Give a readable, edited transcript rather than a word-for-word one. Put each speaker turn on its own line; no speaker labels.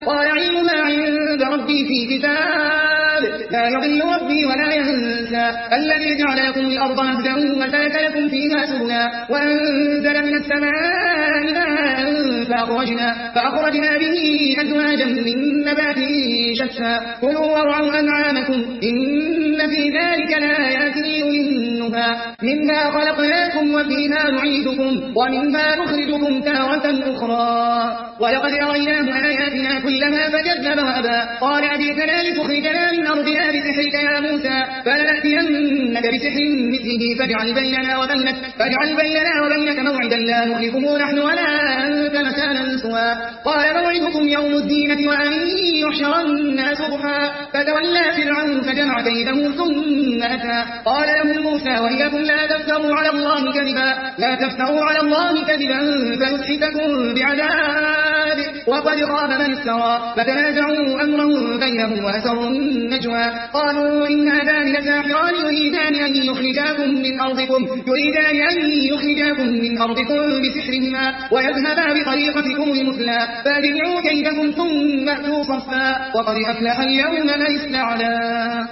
قال علمها عند ربي في كتاب لا يضل ربي ولا ينسى الذي جعل لكم الأرض مهدا وسلك لكم فيها سبلا وأنزل من السماء ماء فأخرجنا به أزواجا من نبات شتى كلوا وارعوا أنعامكم إن في ذلك لآيات لأولي النهى منها خلقناكم وفيها نعيدكم ومنها نخرجكم تارة أخرى ولقد أريناه آياتنا كلها فكذب وأبى قال أجئتنا لتخرجنا من أرضنا بسحرك يا موسى فلنأتينك بسحر مثله فاجعل بيننا وبينك موعدا لا نخلفه نحن ولا أنت مكانا سوى قال موعدكم يوم الزينة وأن يحشر الناس ضحى فتولى فرعون فجمع كيده ثم أتى قال لهم موسى وإلكم لا تفتروا على الله كذبا فيسحتكم بعذاب وقد خاب من افترى فتنازعوا أمرهم بينهم وأسروا النجوى قالوا إن هذان لساحران يريدان أن يخرجاكم من أرضكم بسحرهما ويذهبا بطريقتكم المثلى فاجمعوا كيدكم ثم أتوا صفا وقد أفلح اليوم من استعلى